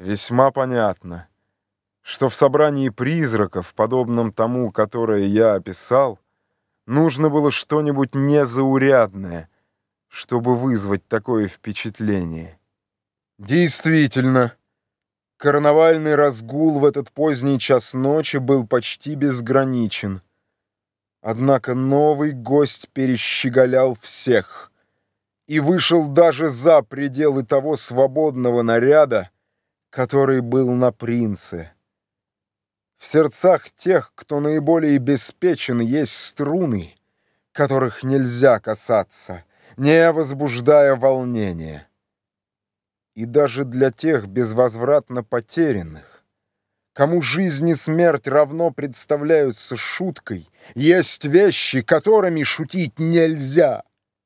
Весьма понятно, что в собрании призраков, подобном тому, которое я описал, нужно было что-нибудь незаурядное, чтобы вызвать такое впечатление. Действительно, карнавальный разгул в этот поздний час ночи был почти безграничен. Однако новый гость перещеголял всех и вышел даже за пределы того свободного наряда, который был на принце. В сердцах тех, кто наиболее беспечен, есть струны, которых нельзя касаться, не возбуждая волнения. И даже для тех безвозвратно потерянных, кому жизнь и смерть равно представляются шуткой, есть вещи, которыми шутить нельзя.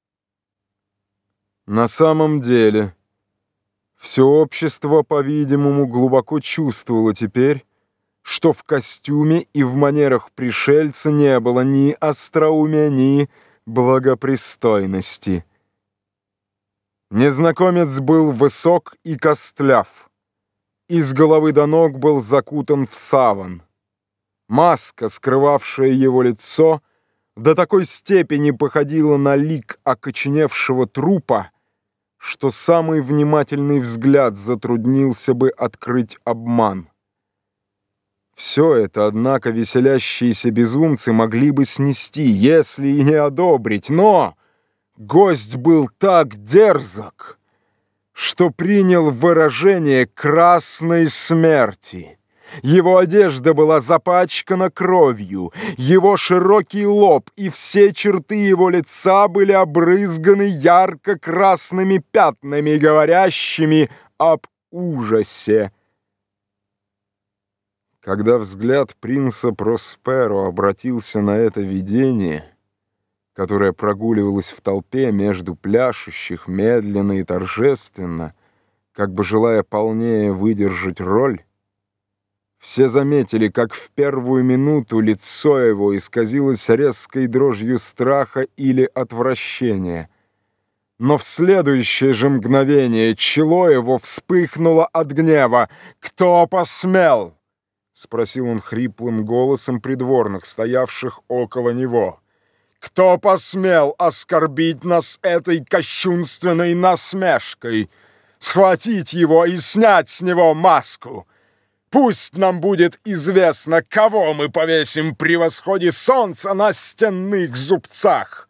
На самом деле, все общество, по-видимому, глубоко чувствовало теперь, что в костюме и в манерах пришельца не было ни остроумия, ни благопристойности. Незнакомец был высок и костляв, и с головы до ног был закутан в саван. Маска, скрывавшая его лицо, до такой степени походила на лик окоченевшего трупа, что самый внимательный взгляд затруднился бы открыть обман. Все это, однако, веселящиеся безумцы могли бы снести, если и не одобрить, но гость был так дерзок, что принял выражение красной смерти. Его одежда была запачкана кровью, его широкий лоб и все черты его лица были обрызганы ярко-красными пятнами, говорящими об ужасе. Когда взгляд принца Просперо обратился на это видение, которое прогуливалось в толпе между пляшущих медленно и торжественно, как бы желая полнее выдержать роль, все заметили, как в первую минуту лицо его исказилось резкой дрожью страха или отвращения. Но в следующее же мгновение чело его вспыхнуло от гнева. «Кто посмел?» — спросил он хриплым голосом придворных, стоявших около него. «Кто посмел оскорбить нас этой кощунственной насмешкой? Схватить его и снять с него маску! Пусть нам будет известно, кого мы повесим при восходе солнца на стенных зубцах!»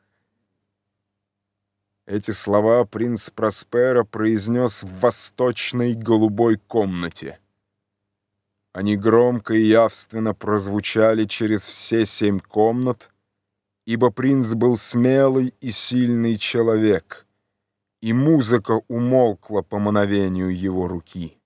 Эти слова принц Просперо произнес в восточной голубой комнате. Они громко и явственно прозвучали через все 7 комнат, ибо принц был смелый и сильный человек, и музыка умолкла по мановению его руки.